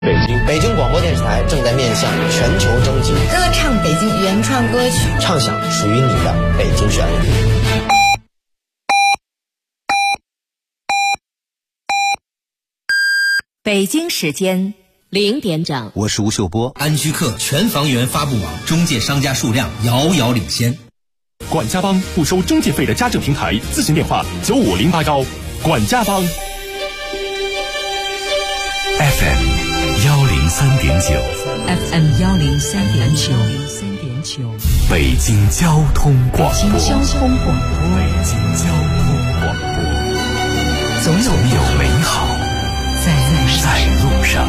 北京广播电视台正在面向全球征集歌唱北京原创歌曲， 唱响属于你的北京旋律。 北京时间0点整， 我是吴秀波。 安居客全房源发布网中介商家数量遥遥领先。 管家帮不收中介费的家政平台，咨询电话95081。管家帮 FM 103.9 FM 103.9， 北京交通广播。 北京交通广播，总有美好在路上。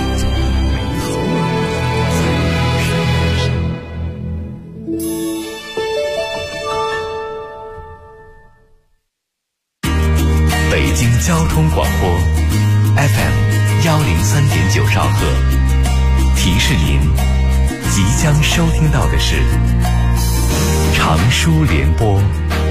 北京交通广播 FM 103.9兆赫，提示您即将收听到的是长舒联播。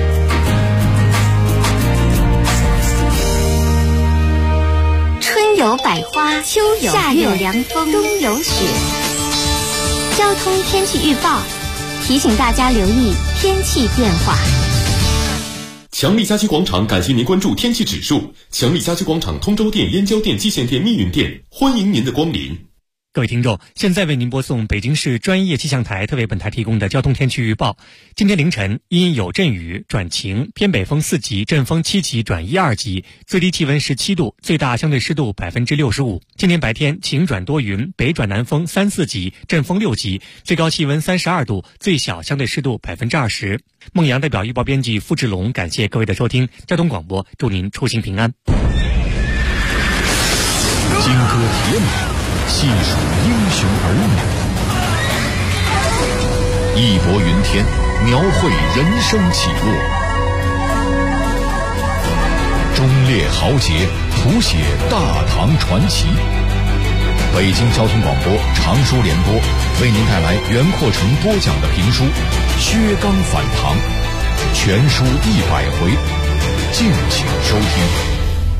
春有百花，秋有夏有凉风，冬有雪。交通天气预报提醒大家留意天气变化。 强力家居广场感谢您关注天气指数。强力家居广场通州店、燕郊店、蓟县店、密云店，欢迎您的光临。 各位听众，现在为您播送北京市专业气象台特为本台提供的交通天气预报。今天凌晨因有阵雨转晴，偏北风4级，阵风7级转1、2级，最低气温17度，最大相对湿度65%。今天白天晴转多云，北转南风3、4级，阵风6级，最高气温32度，最小相对湿度20%。孟阳代表预报编辑付志龙感谢各位的收听，交通广播祝您出行平安。 金戈铁马，细数英雄儿女，义薄云天，描绘人生起落；忠烈豪杰，谱写大唐传奇。北京交通广播长舒联播为您带来袁阔成播讲的评书《薛刚反唐》，全书100回，敬请收听。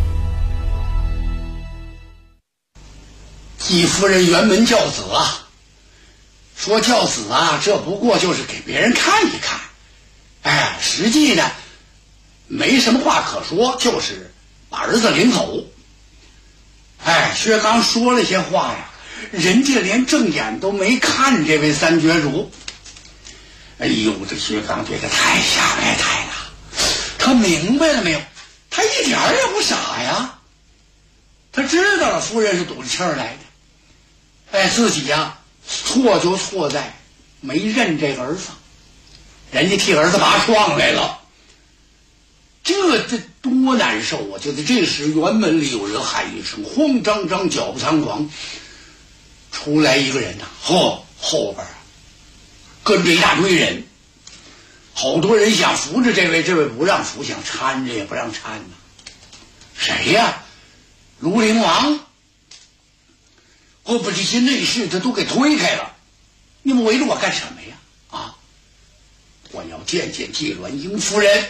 季夫人辕门教子啊，说教子啊，这不过就是给别人看一看，哎，实际呢没什么话可说，就是把儿子领走。哎，薛刚说了些话呀，人家连正眼都没看这位三绝主。哎呦，这薛刚觉得太下白台了，他明白了没有？他一点也不傻呀，他知道了夫人是赌着气儿来的。哎，自己呀，错就错在没认这个儿子，人家替儿子拔创来了，这多难受啊！就在这时，辕门里有人喊一声，慌张张，脚步仓皇，出来一个人呐，后边跟着一大堆人，好多人想扶着这位不让扶，想搀着也不让搀呢。谁呀？庐陵王。我把这些内侍他都给推开了，你们围着我干什么呀？啊！我要见见纪鸾英夫人。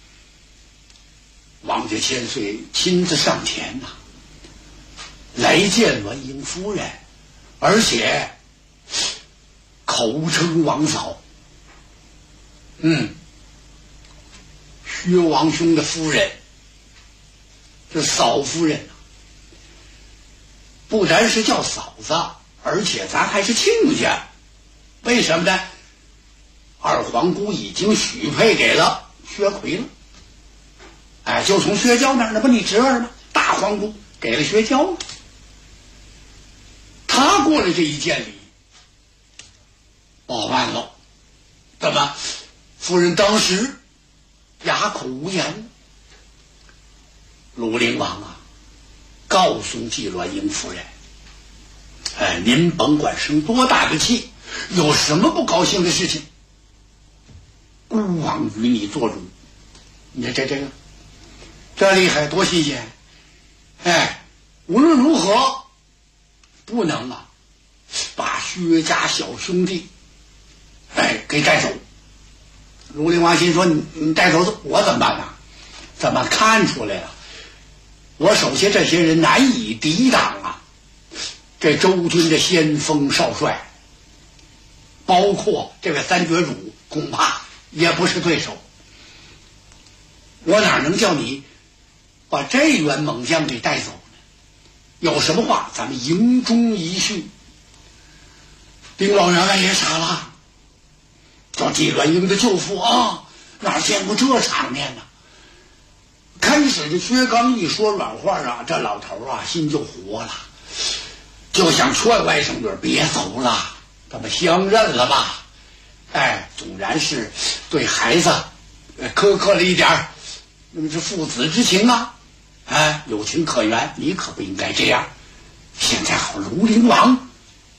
王家千岁亲自上前呐，来见鸾英夫人，而且口称王嫂。薛王兄的夫人，这嫂夫人啊，不单是叫嫂子，而且咱还是亲家。为什么呢？二皇姑已经许配给了薛奎了。哎，就从薛娇那儿，那不你侄儿吗？大皇姑给了薛娇了。他过了这一件礼，报办了。怎么？夫人当时哑口无言。庐陵王啊，告诉纪鸾英夫人，哎，您甭管生多大的气，有什么不高兴的事情，孤王与你做主。你看这厉害，多新鲜！哎，无论如何不能啊把薛家小兄弟给带走。庐陵王心说，你带走我怎么办呢？怎么看出来了？我手下这些人难以抵挡啊！ 这周军的先锋少帅，包括这位三绝主，恐怕也不是对手。我哪能叫你把这员猛将给带走呢？有什么话咱们营中一叙。丁老员外也傻了，叫纪阮英的舅父啊，哪见过这场面呢？开始这薛刚一说软话啊，这老头啊心就活了，就想劝外甥女别走了，咱们相认了吧。纵然是对孩子苛刻了一点，那么是父子之情啊，有情可原，你可不应该这样。现在好如灵王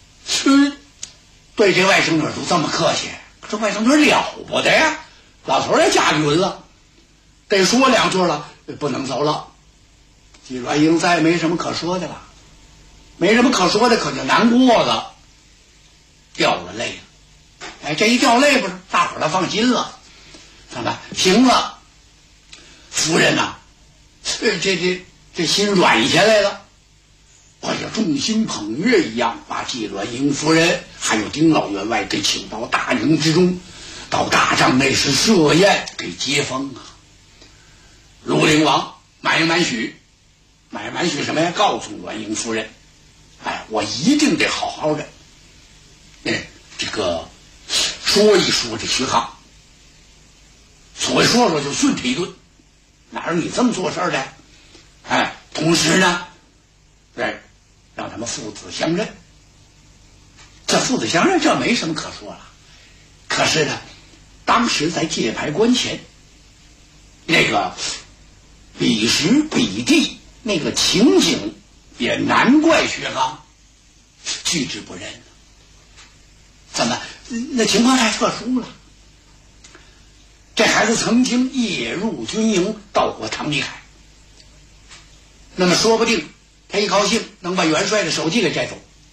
对这外甥女都这么客气，这外甥女了不得呀，老头也驾云了，得说两句了，不能走了。纪阮英再没什么可说的了，没什么可说的，可就难过了，掉了泪了。这一掉泪不是大伙儿都放心了，怎么行了？夫人呐，这心软下来了。众星捧月一样，把纪阮英夫人还有丁老员外给请到大营之中，到大帐内是设宴给接风啊。庐陵王满许什么呀？告诉阮英夫人，我一定得好好的，这个说一说这徐康。所谓说说就训他一顿，哪有你这么做事的？同时呢，让他们父子相认。这父子相认这没什么可说了，可是呢，当时在界牌关前，那个彼时彼地那个情景，也难怪薛刚拒之不认。怎么那情况太特殊了？这孩子曾经夜入军营，到过唐尼凯，那么说不定他一高兴能把元帅的手机给摘走。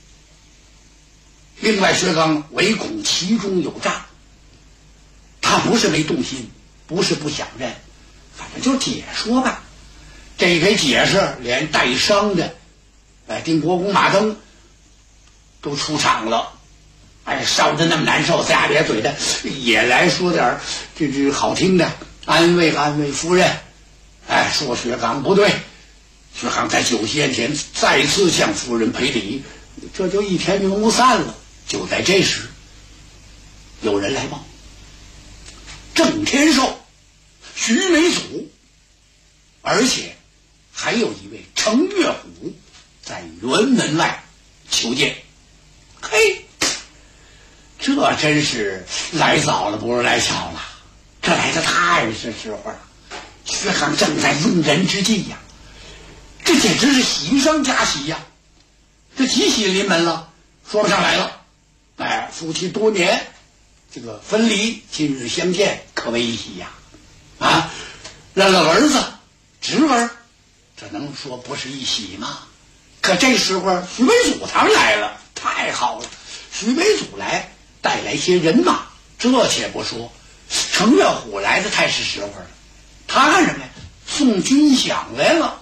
另外薛刚唯恐其中有诈，他不是没动心，不是不想认，反正就解说吧。这一给解释，连带伤的丁国公马登都出场了，烧得那么难受，龇牙咧嘴的，也来说点这好听的，安慰安慰夫人。说薛刚不对，薛刚在酒席宴前再次向夫人赔礼，这就一天云雾散了。就在这时，有人来报，郑天寿、徐美祖，而且还有一位程月虎在辕门外求见。嘿，这真是来早了不如来巧了，这来的太是时候了。薛刚正在用人之际呀，这简直是喜上加喜呀，这吉喜临门了，说不上来了。夫妻多年这个分离，今日相见，可谓一喜呀！认了儿子侄儿，这能说不是一喜吗？可这时候徐美祖他们来了，太好了！徐美祖来带来些人马，这且不说，程月虎来的太是时候了。他干什么呀？送军饷来了。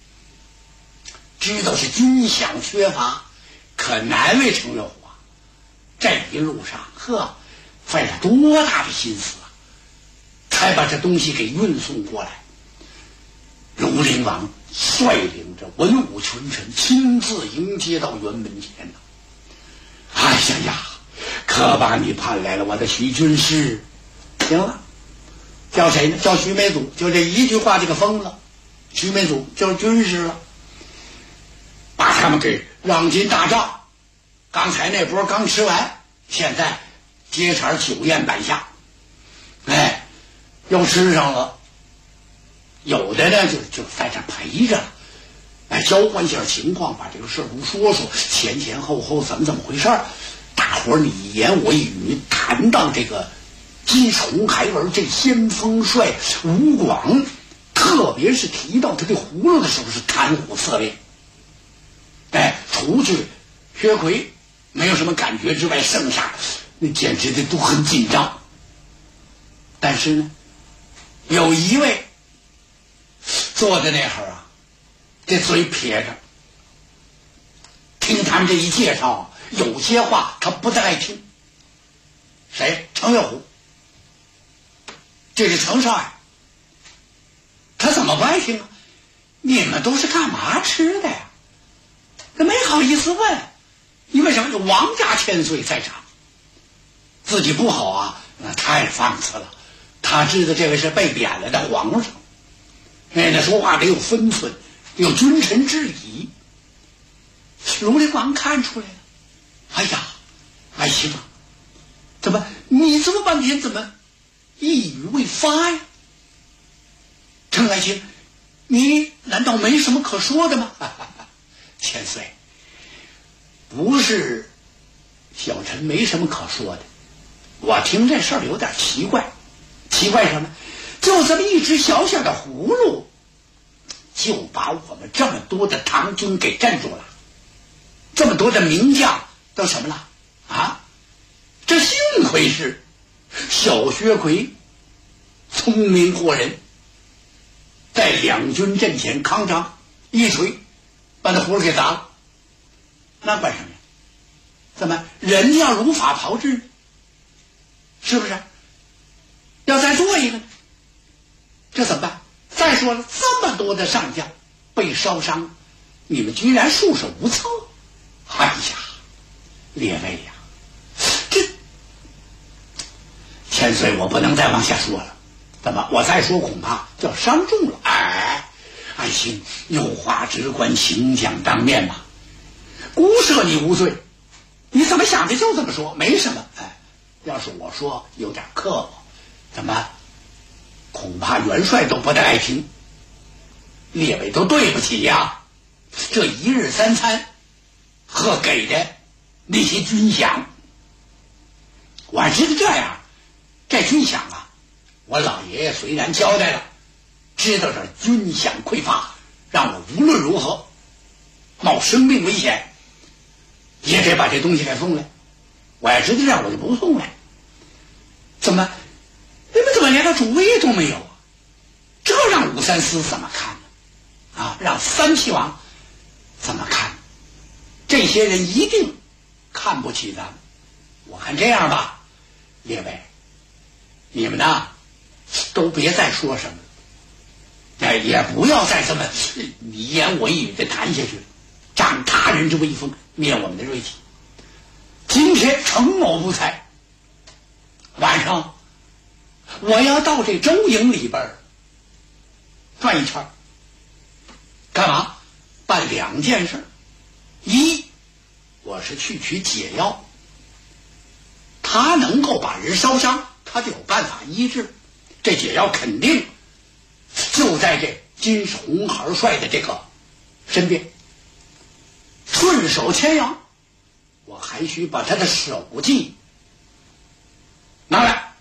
知道是军饷缺乏，可难为程月虎。这一路上费了多大的心思啊，才把这东西给运送过来。庐陵王率领着文武群臣亲自迎接到辕门前呢。哎呀，可把你盼来了，我的徐军师。行了，叫谁呢？叫徐美祖，就这一句话就给封了。徐美祖就是军师了，把他们给让进大帐。刚才那波刚吃完，现在接茬酒宴摆下，又吃上了。有的呢就在这陪着了，交换一下情况，把这个事都说说，前前后后怎么回事。大伙儿你一言我一语，谈到这个姬崇海儿这先锋帅吴广，特别是提到他的葫芦的时候，是谈虎色变。除去薛奎没有什么感觉之外，剩下那简直的都很紧张。但是呢，有一位坐在那会儿这嘴撇着， 听他们这一介绍，有些话他不太爱听。谁？程月虎。这是程少爷。他怎么不爱听啊？你们都是干嘛吃的呀？他没好意思问，因为什么？王家千岁在场，自己不好啊，那太放肆了。他知道这位是被贬了的皇上，那说话得有分寸，有君臣之仪。卢陵王看出来了，哎呀，爱卿啊，怎么你这么半天怎么一语未发呀？程爱卿，你难道没什么可说的吗？千岁，不是小臣没什么可说的，我听这事儿有点奇怪。奇怪什么？就这么一只小小的葫芦，就把我们这么多的唐军给镇住了，这么多的名将都什么了啊？这幸亏是小薛奎聪明过人，在两军阵前康张一锤把那葫芦给砸了，那管什么呀？怎么人要如法炮制，是不是？要再做一个呢，这怎么办？再说了，这么多的上将被烧伤，你们居然束手无策。哎呀，列位呀，这千岁，我不能再往下说了。怎么？我再说恐怕就要伤众了。哎，爱卿有话只管请讲当面嘛。姑赦你无罪，你怎么想的就这么说，没什么。哎，要是我说有点刻薄，怎么恐怕元帅都不太爱听，列位都对不起呀。这一日三餐和给的那些军饷，我知道这样，这军饷啊，我老爷爷虽然交代了，知道这军饷匮乏，让我无论如何冒生命危险也得把这东西给送来。我要知道这样，我就不送来。怎么你们怎么连个主意都没有啊？这让武三思怎么看呢？啊，让三齐王怎么看？这些人一定看不起咱们。我看这样吧，列位，你们呢都别再说什么了，也不要再这么你一言我一语的谈下去了，长他人之威风，灭我们的锐气。今天程某不才，晚上我要到这周营里边转一圈，干嘛？办两件事。一，我是去取解药，他能够把人烧伤，他就有办法医治。这解药肯定就在这金红孩帅的这个身边。顺手牵羊，我还需把他的手机拿来。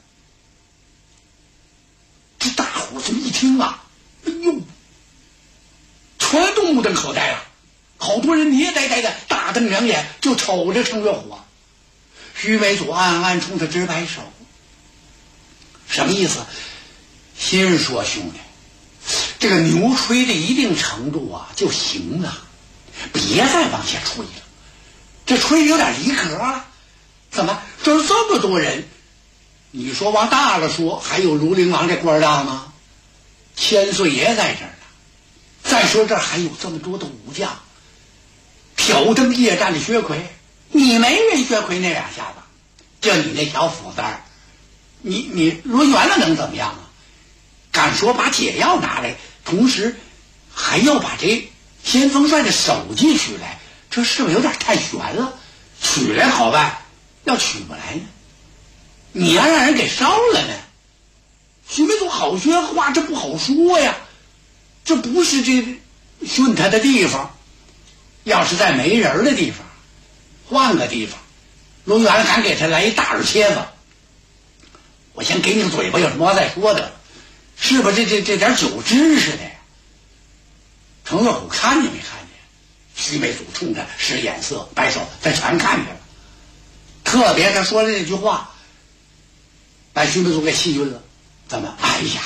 这大伙这么一听啊，哎呦，全都目瞪口呆了，好多人捏呆呆的大瞪两眼就瞅着程月虎啊。徐美祖暗暗冲他直摆手，什么意思？心说兄弟，这个牛吹到一定程度啊就行了，别再往下吹了，这吹有点离格了。怎么这是这么多人？你说往大了说，还有庐陵王这官大吗？千岁爷在这儿呢。再说这儿还有这么多的武将，挑灯夜战的薛奎，你没人薛奎那两下子，就你那小斧子儿，你抡圆了能怎么样啊？敢说把解药拿来，同时还要把这先锋帅的手机取来，这是不是有点太悬了？取来好办，要取不来呢，你要让人给烧了呢。徐美祖好些话，这不好说呀，这不是这训他的地方。要是在没人的地方，换个地方，抡圆了敢给他来一大耳切子，我先给你个嘴巴，有什么话再说的，是不是这点酒知识的呀？程月虎看见没看见？徐美祖冲他使眼色摆手，他全看见了。特别他说的那句话把徐美祖给气晕了。怎么？哎呀，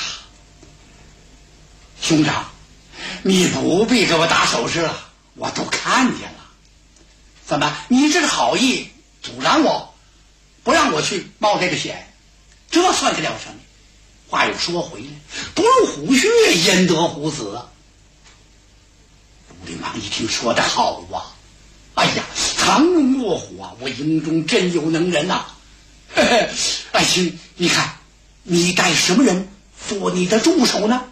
兄长，你不必给我打手势了，我都看见了。 怎么？你这个好意阻拦我，不让我去冒这个险，这算得了什么？话又说回来，不入虎穴，焉得虎子？武陵王一听说得好啊！哎呀，藏龙卧虎啊！我营中真有能人呐！爱卿，你看，你带什么人做你的助手呢？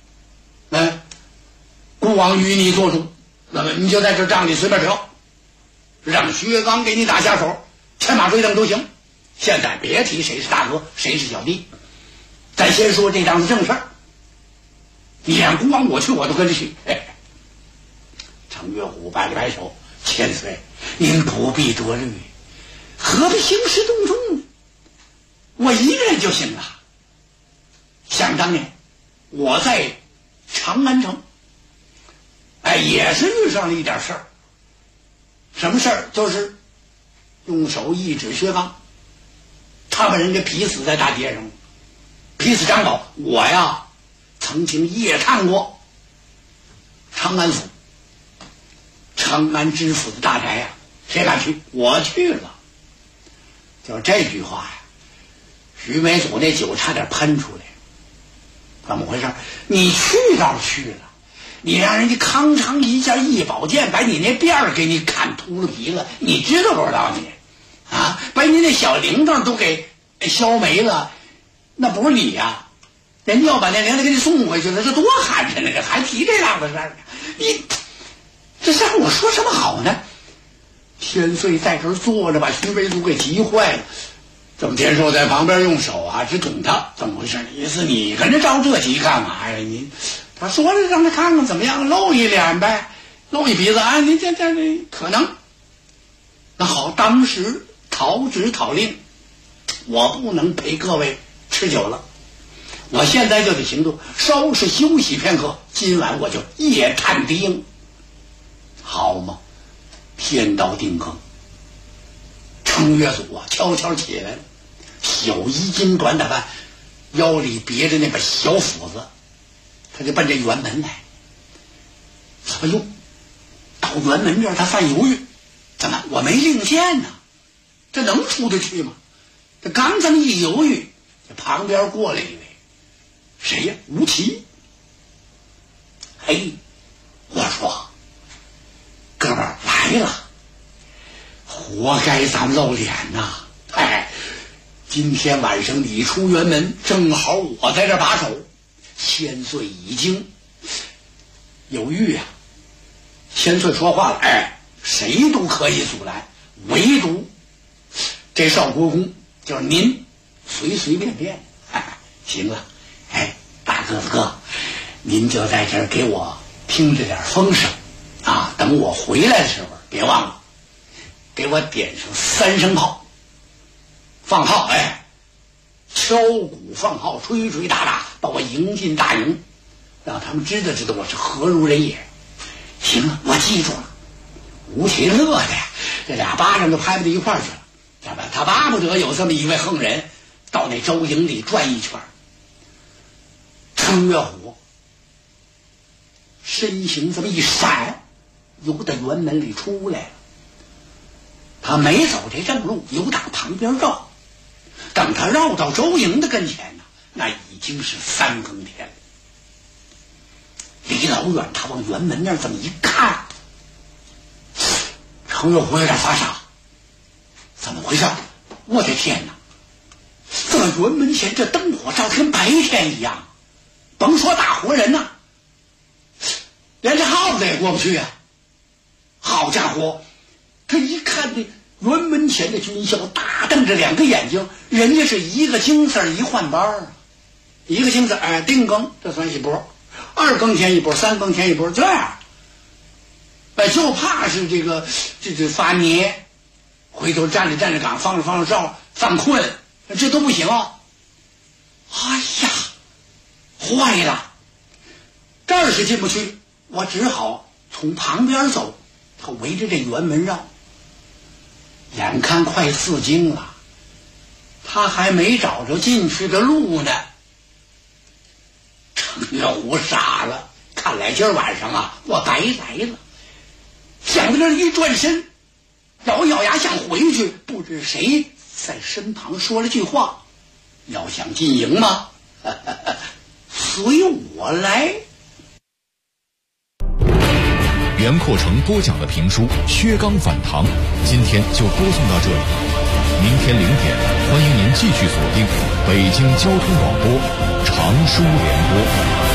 孤王与你做主，那么你就在这帐里随便挑，让薛刚给你打下手，牵马追灯都行。现在别提谁是大哥，谁是小弟，咱先说这档子正事儿。你让孤王我去，我都跟着去。程岳虎摆了摆手，千岁，您不必多虑，何必兴师动众呢？我一个人就行了。想当年我在长安城，也是遇上了一点事儿。什么事儿？就是用手一指薛刚，他把人家劈死在大街上，劈死张宝。我呀曾经夜看过长安府，长安知府的大宅呀，谁敢去？我去了。就这句话呀，徐美祖那酒差点喷出来。怎么回事？你去倒是去了，你让人家康昌一下一宝剑把你那辫儿给你砍秃了皮了，你知道不知道你？啊，把你那小铃铛都给削没了，那不是你呀？人家要把那铃铛给你送回去了，这多寒碜呢！这还提这档子事儿呢？你这让我说什么好呢？千岁在这儿坐着，把徐美祖给急坏了。郑天寿在旁边用手啊直捅他，怎么回事？意思你跟着着这急干嘛呀？你他说了让他看看怎么样，露一脸呗，露一鼻子啊！你这可能。那好，当时讨旨讨令，我不能陪各位吃酒了，我现在就得行动，稍事休息片刻，今晚我就夜探敌营，好吗？天到定坑，程岳祖啊悄悄起来了，小衣襟短打扮，腰里别着那把小斧子，他就奔这辕门来。哎呦，到辕门这儿他犯犹豫，怎么我没令箭呢？这能出得去吗？这刚这么一犹豫，这旁边过来一位，谁呀？吴奇。嘿，我说哥们儿来了，活该咱露脸呐！今天晚上你出辕门，正好我在这把守。千岁已经有谕啊，千岁说话了，谁都可以阻拦，唯独这少国公就是您随随便便。行了，大个子哥，您就在这儿给我听着点风声啊，等我回来的时候别忘了给我点上3声炮，放炮，敲鼓放号，吹吹打打，把我迎进大营，让他们知道我是何如人也。行了，我记住了。吴奇乐的呀，这俩巴掌都拍不到一块儿去了。他巴不得有这么一位横人到那周营里转一圈。程岳虎身形这么一闪，由得辕门里出来了。他没走这正路，由打旁边绕。等他绕到周营的跟前呢，那已经是3更天了。离老远，他往辕门那儿这么一看，程岳虎有点发傻，怎么回事？我的天哪！这辕门前这灯火照跟白天一样，甭说大活人呐，连这耗子也过不去啊！好家伙，他一看这辕门前的军校大瞪着2个眼睛，人家是一个经字一换班，一个经字定更，这算一波，2更天一波，3更天一波，这样。就怕是这发捏，回头站着岗，放着哨，犯困，这都不行。哎呀，坏了，这儿是进不去，我只好从旁边走，他围着这辕门绕。眼看快4更了，他还没找着进去的路呢。程岳虎傻了，看来今儿晚上啊，我白来了。想到这儿一转身， 咬牙想回去，不知谁在身旁说了句话：“要想进营吗？随我来。” 袁阔成播讲的评书《薛刚反唐》，今天就播送到这里。明天0点，欢迎您继续锁定北京交通广播常书联播。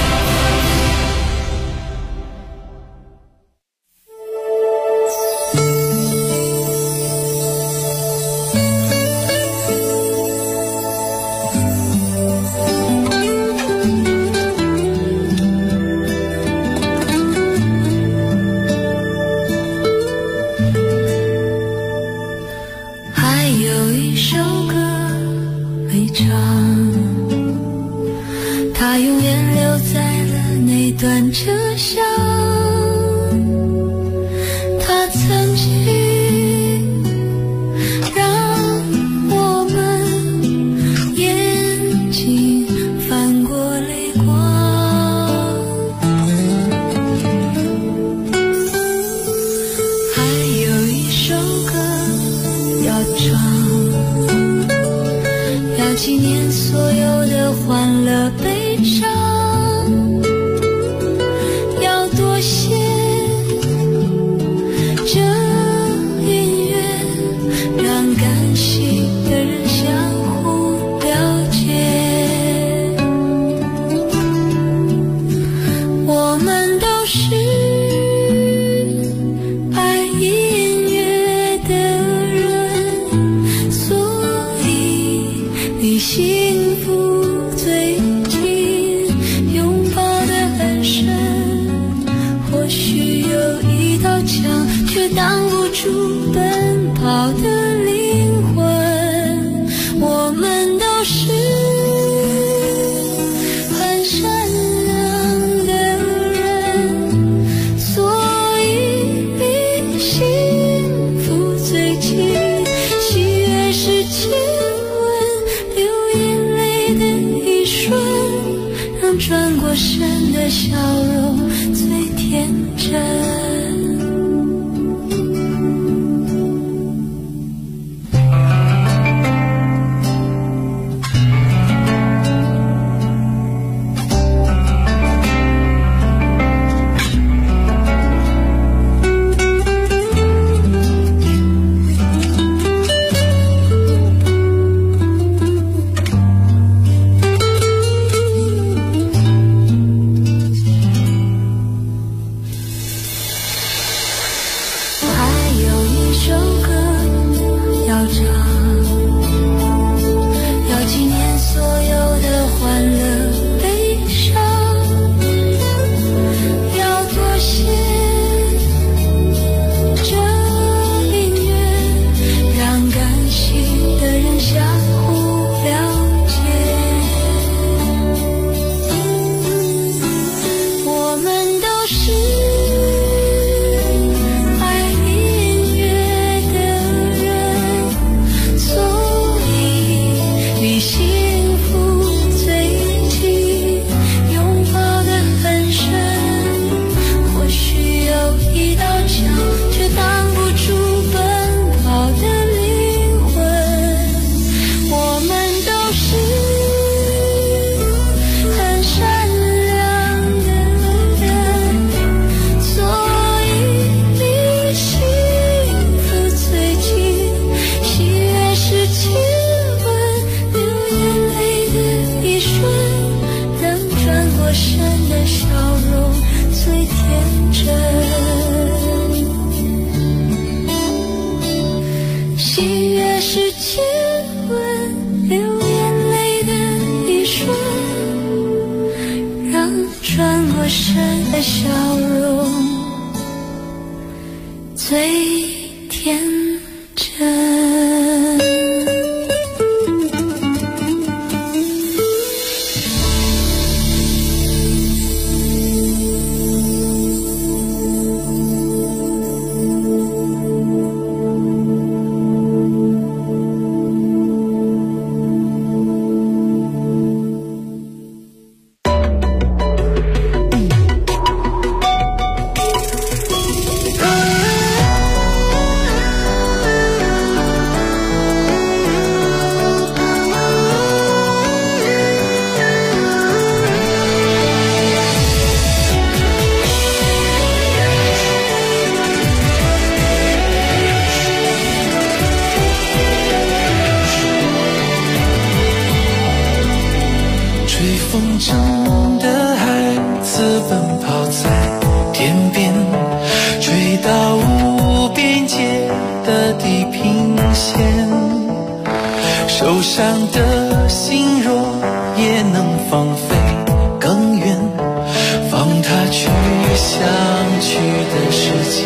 受伤的心若也能放飞更远，放他去想去的世界。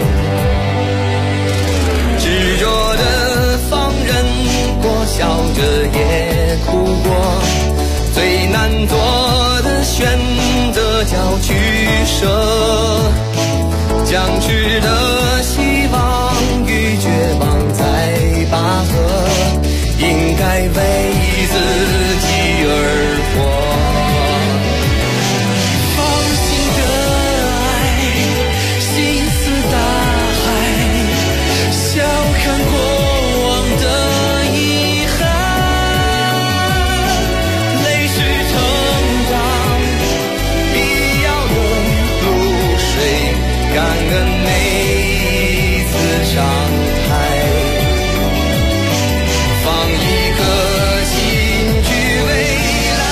执着的放任过，笑着也哭过，最难做的选择叫取舍，僵持的希望与绝望在拔河，应该为自己而活。放心的爱，心似大海，笑看过往的遗憾，泪是成长必要的露水，感恩每一次伤害。放一颗心去未来。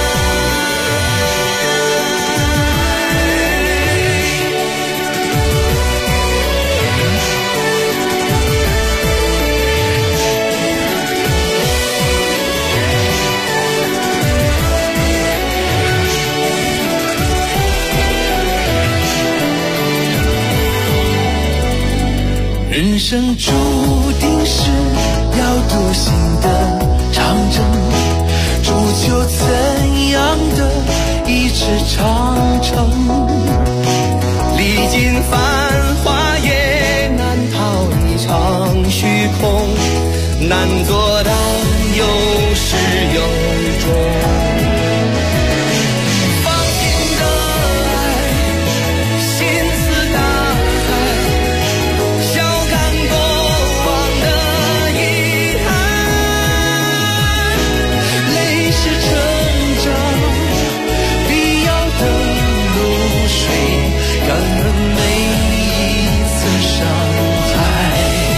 人生注定是要独行的长征，铸就怎样的一尺长城，历经繁华也难逃一场虚空，难做到有始有终。感恩每一次伤害，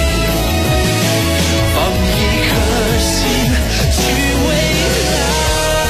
放一颗心去未来。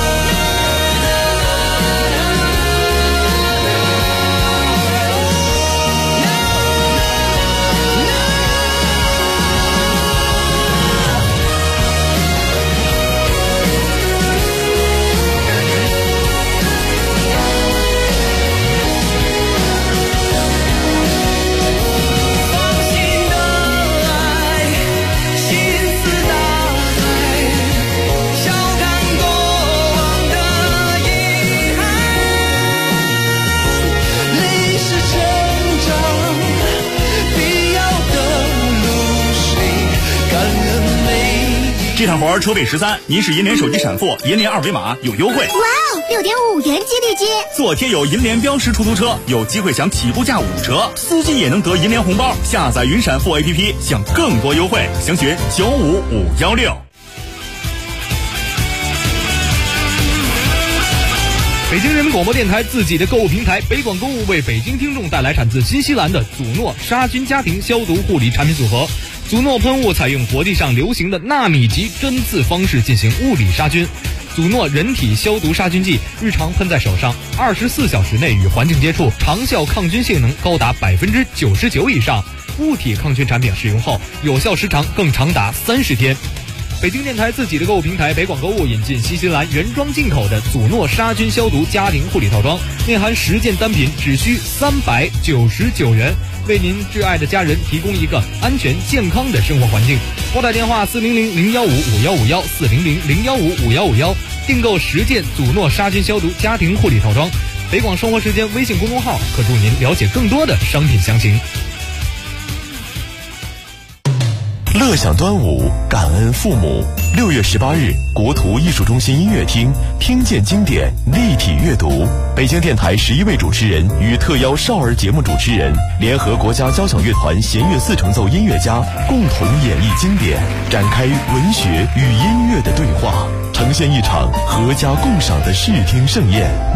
这趟活车费13，您是银联手机闪付，银联二维码有优惠。 哇哦，6.5元激励金！ 做贴有银联标识出租车，有机会享起步价5折，司机也能得银联红包。下载云闪付 APP， 享更多优惠，详询95516。 北京人民广播电台自己的购物平台北广购物为北京听众带来产自新西兰的祖诺杀菌家庭消毒护理产品组合。祖诺喷雾采用国际上流行的纳米级针刺方式进行物理杀菌。祖诺人体消毒杀菌剂日常喷在手上，24小时内与环境接触，长效抗菌性能高达99%以上。物体抗菌产品使用后，有效时长更长达30天。北京电台自己的购物平台北广购物引进新西兰原装进口的祖诺杀菌消毒家庭护理套装，内含10件单品，只需399元，为您挚爱的家人提供一个安全健康的生活环境。拨打电话400-015-5151 400-015-5151，订购10件祖诺杀菌消毒家庭护理套装。北广生活时间微信公众号可助您了解更多的商品详情。 乐享端午，感恩父母。6月18日，国图艺术中心音乐厅，听见经典，立体阅读。北京电台11位主持人与特邀少儿节目主持人，联合国家交响乐团弦乐4重奏音乐家，共同演绎经典，展开文学与音乐的对话，呈现一场阖家共赏的视听盛宴。